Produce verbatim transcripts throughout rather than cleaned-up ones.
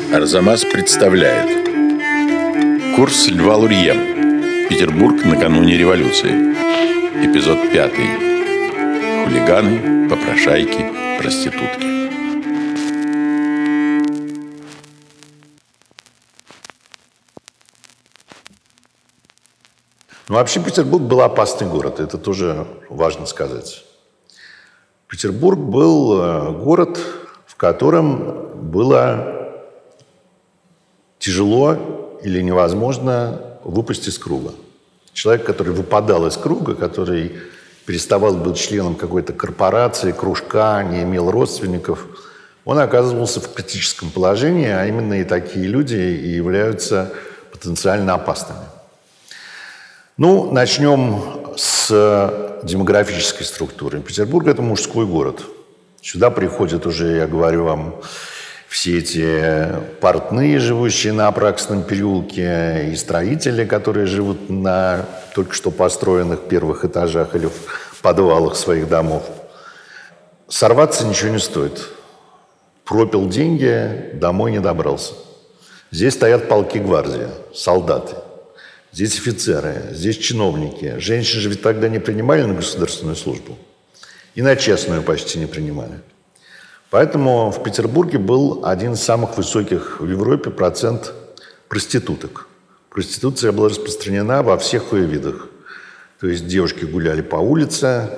Арзамас представляет курс Льва Лурье. Петербург накануне революции. Эпизод пятый. Хулиганы, попрошайки, проститутки. Ну, вообще Петербург был опасный город, это тоже важно сказать. Петербург был город, в котором было тяжело или невозможно выпасть из круга. Человек, который выпадал из круга, который переставал быть членом какой-то корпорации, кружка, не имел родственников, он оказывался в критическом положении, а именно и такие люди и являются потенциально опасными. Ну, начнем с демографической структуры. Петербург – это мужской город. Сюда приходят уже, я говорю вам, все эти портные, живущие на Апраксином переулке, и строители, которые живут на только что построенных первых этажах или в подвалах своих домов. Сорваться ничего не стоит. Пропил деньги, домой не добрался. Здесь стоят полки гвардии, солдаты. Здесь офицеры, здесь чиновники. Женщин же ведь тогда не принимали на государственную службу. И на частную почти не принимали. Поэтому в Петербурге был один из самых высоких в Европе процент проституток. Проституция была распространена во всех ее видах. То есть девушки гуляли по улице,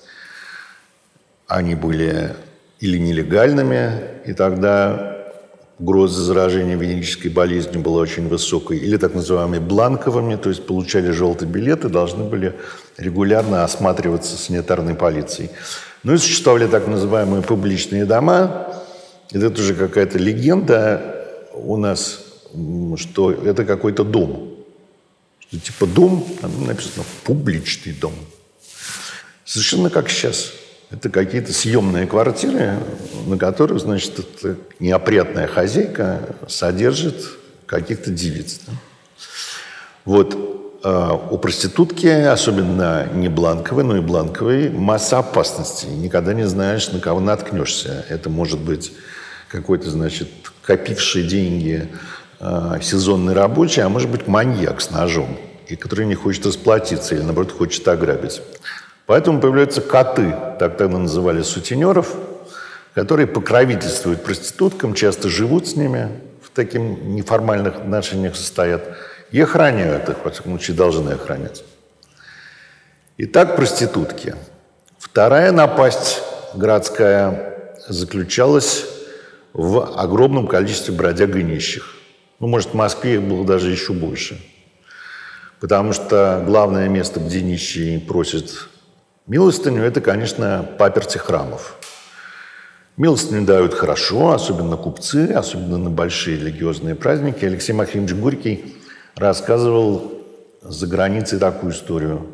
они были или нелегальными, и тогда угроза заражения венерической болезнью была очень высокой, или так называемыми бланковыми, то есть получали желтый билет и должны были регулярно осматриваться санитарной полицией. Ну и существовали так называемые публичные дома. Это тоже какая-то легенда у нас, что это какой-то дом. Что типа дом, там написано «публичный дом». Совершенно как сейчас. Это какие-то съемные квартиры, на которых, значит, эта неопрятная хозяйка содержит каких-то девиц. Да? Вот. У проститутки, особенно не бланковой, но и бланковой, масса опасностей. Никогда не знаешь, на кого наткнешься. Это может быть какой-то, значит, копивший деньги э, сезонный рабочий, а может быть маньяк с ножом, и который не хочет расплатиться или, наоборот, хочет ограбить. Поэтому появляются коты, так тогда называли сутенеров, которые покровительствуют проституткам, часто живут с ними, в таких неформальных отношениях состоят, и охраняют их, во всяком случае, должны охранять. Итак, проститутки. Вторая напасть городская заключалась в огромном количестве бродяг и нищих. Ну, может, в Москве их было даже еще больше. Потому что главное место, где нищие просят милостыню, это, конечно, паперти храмов. Милостыню дают хорошо, особенно купцы, особенно на большие религиозные праздники. Алексей Максимович Горький рассказывал за границей такую историю.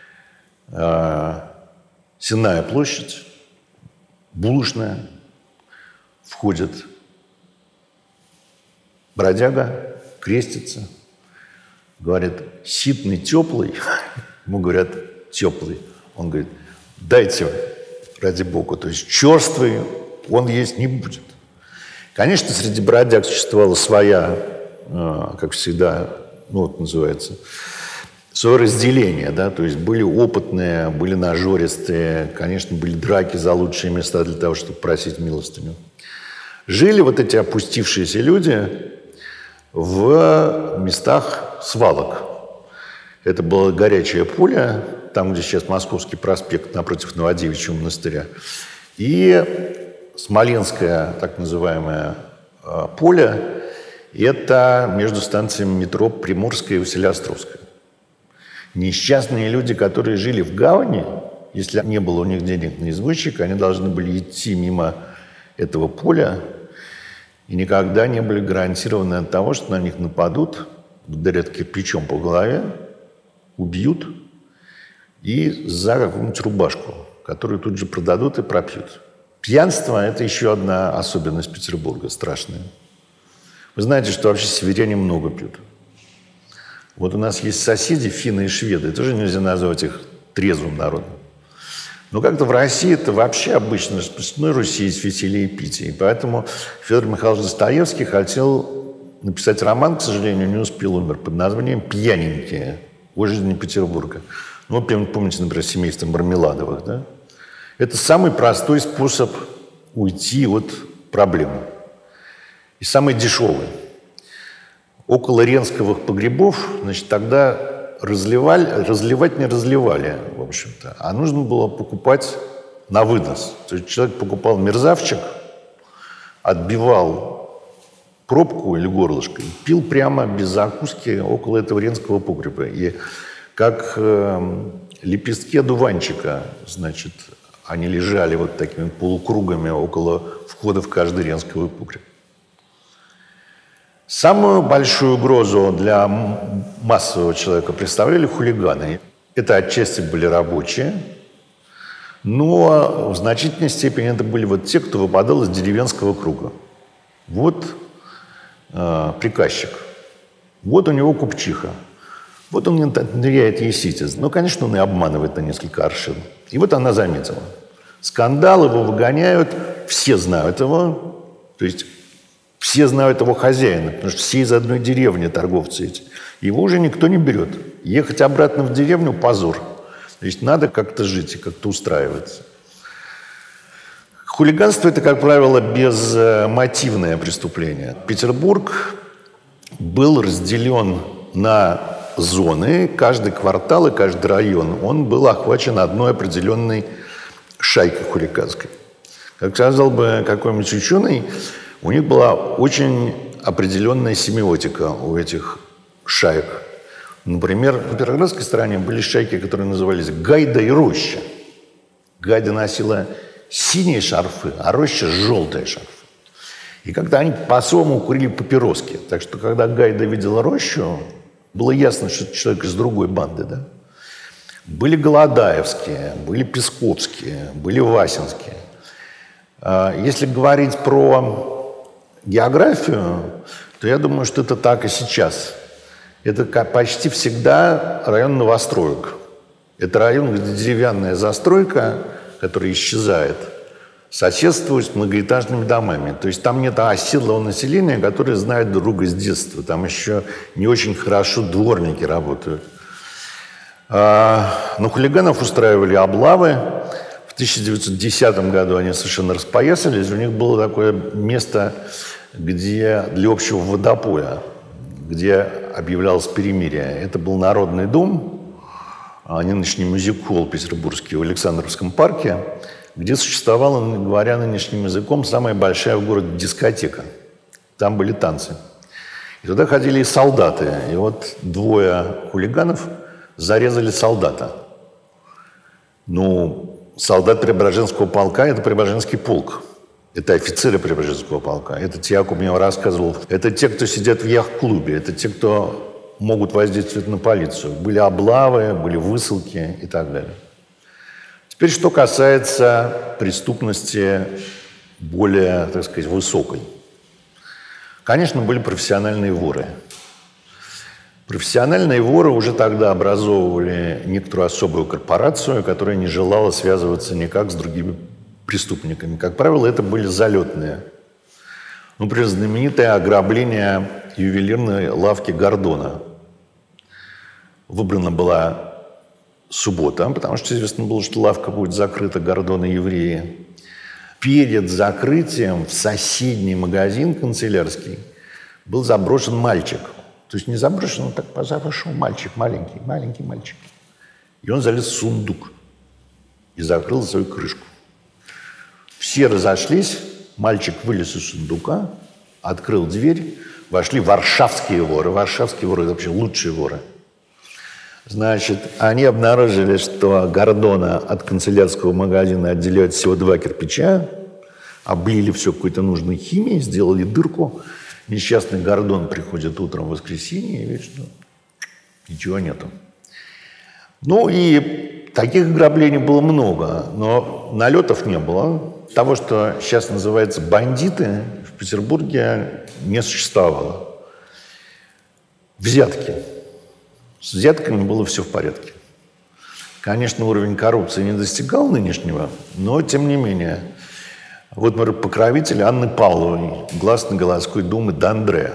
Сенная площадь, булочная, входит бродяга, крестится, говорит, ситный, теплый. Ему говорят, теплый. Он говорит, дайте, ради бога, то есть черствый он есть не будет. Конечно, среди бродяг существовала своя, как всегда, ну, вот называется, свое разделение, да, то есть были опытные, были нажористые, конечно, были драки за лучшие места для того, чтобы просить милостыню. Жили вот эти опустившиеся люди в местах свалок. Это было горячее поле, там, где сейчас Московский проспект, напротив Новодевичьего монастыря, и Смоленское, так называемое, поле. Это между станциями метро Приморская и Василеостровская. Несчастные люди, которые жили в гавани, если не было у них денег на извозчика, они должны были идти мимо этого поля и никогда не были гарантированы от того, что на них нападут, ударят кирпичом по голове, убьют и за какую-нибудь рубашку, которую тут же продадут и пропьют. Пьянство – это еще одна особенность Петербурга, страшная. Вы знаете, что вообще северяне много пьют. Вот у нас есть соседи, финны и шведы. Тоже нельзя назвать их трезвым народом. Но как-то в России это вообще обычно распространено, Руси есть веселее пить. И поэтому Федор Михайлович Достоевский хотел написать роман, к сожалению, не успел, умер, под названием «Пьяненькие. О жизни Петербурга». Ну, помните, например, семейство Мармеладовых, да? Это самый простой способ уйти от проблемы. И самый дешевый. Около Ренсковых погребов, значит, тогда разливали, разливать не разливали, в общем-то, а нужно было покупать на вынос. То есть человек покупал мерзавчик, отбивал пробку или горлышко и пил прямо без закуски около этого Ренского погреба. И как э, лепестки одуванчика, значит, они лежали вот такими полукругами около входа в каждый Ренский погреб. Самую большую угрозу для массового человека представляли хулиганы. Это отчасти были рабочие, но в значительной степени это были вот те, кто выпадал из деревенского круга. Вот э, приказчик, вот у него купчиха, вот он ныряет ей ситец. Ну, конечно, он и обманывает на несколько аршин. И вот она заметила. Скандал, его выгоняют, все знают его, то есть все знают его хозяина, потому что все из одной деревни торговцы эти. Его уже никто не берет. Ехать обратно в деревню – позор. То есть надо как-то жить и как-то устраиваться. Хулиганство – это, как правило, безмотивное преступление. Петербург был разделен на зоны. Каждый квартал и каждый район, он был охвачен одной определенной шайкой хулиганской. Как сказал бы какой-нибудь ученый, у них была очень определенная семиотика у этих шаек. Например, в Петроградской стороне были шайки, которые назывались Гайда и Роща. Гайда носила синие шарфы, а Роща – желтые шарфы. И когда они по-своему курили папироски. Так что, когда Гайда видела Рощу, было ясно, что это человек из другой банды. Да? Были Голодаевские, были Песковские, были Васинские. Если говорить про географию, то я думаю, что это так и сейчас. Это почти всегда район новостроек. Это район, где деревянная застройка, которая исчезает, соседствует с многоэтажными домами. То есть там нет оседлого населения, которое знает друг друга с детства. Там еще не очень хорошо дворники работают. Но хулиганов устраивали облавы. В тысяча девятьсот десятом году они совершенно распоясались. У них было такое место, где для общего водопоя, где объявлялось перемирие. Это был Народный дом, нынешний мюзик-холл петербургский в Александровском парке, где существовала, говоря нынешним языком, самая большая в городе дискотека. Там были танцы. И туда ходили и солдаты. И вот двое хулиганов зарезали солдата. Ну, солдат Преображенского полка – это Преображенский полк. Это офицеры Преображенского полка. Это те, о ком я рассказывал. Это те, кто сидят в яхт-клубе. Это те, кто могут воздействовать на полицию. Были облавы, были высылки и так далее. Теперь, что касается преступности более, так сказать, высокой. Конечно, были профессиональные воры. Профессиональные воры уже тогда образовывали некоторую особую корпорацию, которая не желала связываться никак с другими преступниками. Как правило, это были залетные. Например, знаменитое ограбление ювелирной лавки Гордона. Выбрана была суббота, потому что известно было, что лавка будет закрыта, Гордона евреи. Перед закрытием в соседний магазин канцелярский был заброшен мальчик. То есть не заброшен, он так позавышел мальчик, маленький, маленький мальчик. И он залез в сундук и закрыл свою крышку. Все разошлись, мальчик вылез из сундука, открыл дверь, вошли варшавские воры. Варшавские воры – это вообще лучшие воры. Значит, они обнаружили, что Гордона от канцелярского магазина отделяют всего два кирпича, облили все какой-то нужной химией, сделали дырку. Несчастный Гордон приходит утром в воскресенье и видит, что ничего нету. Ну и таких ограблений было много, но налетов не было. Того, что сейчас называется бандиты, в Петербурге не существовало. Взятки. С взятками было все в порядке. Конечно, уровень коррупции не достигал нынешнего, но тем не менее. Вот, например, покровитель Анны Павловой, гласной городской думы Д'Андре.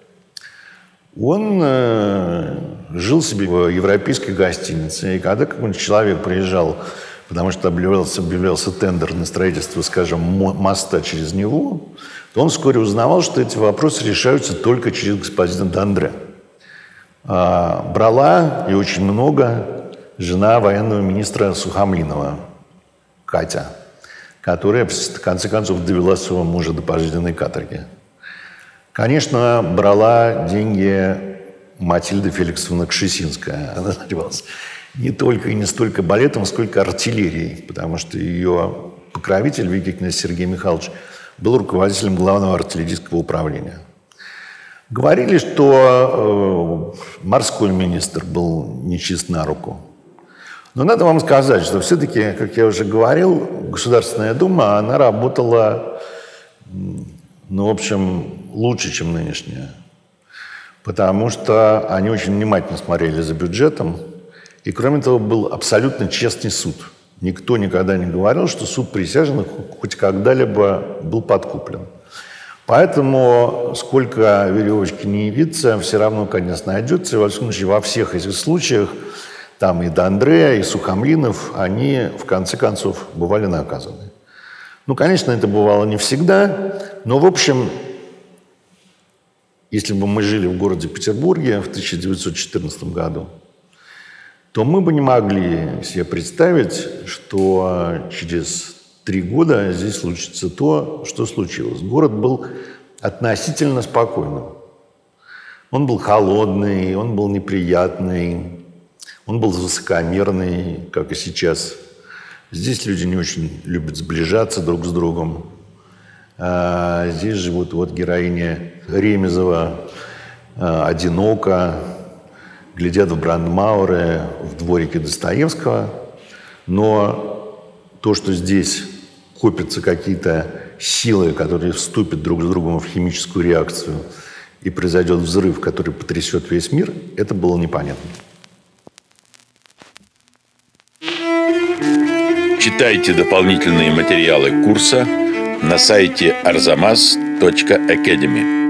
Он э, жил себе в европейской гостинице, и когда какой-нибудь человек приезжал, потому что объявлялся, объявлялся тендер на строительство, скажем, моста через него, то он вскоре узнавал, что эти вопросы решаются только через господина Д'Андре. А, брала, и очень много, жена военного министра Сухомлинова, Катя, которая, в конце концов, довела своего мужа до пожизненной каторги. Конечно, брала деньги Матильда Феликсовна Кшесинская. Она занималась не только и не столько балетом, сколько артиллерией, потому что ее покровитель, великий князь Сергей Михайлович, был руководителем главного артиллерийского управления. Говорили, что э, морской министр был нечист на руку. Но надо вам сказать, что все-таки, как я уже говорил, Государственная Дума, она работала, ну, в общем, лучше, чем нынешняя. Потому что они очень внимательно смотрели за бюджетом. И, кроме того, был абсолютно честный суд. Никто никогда не говорил, что суд присяжных хоть когда-либо был подкуплен. Поэтому, сколько веревочки не явится, все равно конец найдется. И, во всяком случае, во всех этих случаях там и Д'Андре, и Сухомлинов, они, в конце концов, бывали наказаны. Ну, конечно, это бывало не всегда, но, в общем, если бы мы жили в городе Петербурге в тысяча девятьсот четырнадцатом году, то мы бы не могли себе представить, что через три года здесь случится то, что случилось. Город был относительно спокойным. Он был холодный, он был неприятный, он был высокомерный, как и сейчас. Здесь люди не очень любят сближаться друг с другом. А здесь живут вот героиня Ремезова, одиноко, глядят в Брандмауэре, в дворике Достоевского. Но то, что здесь копятся какие-то силы, которые вступят друг с другом в химическую реакцию, и произойдет взрыв, который потрясет весь мир, это было непонятно. Читайте дополнительные материалы курса на сайте арзамас точка академи.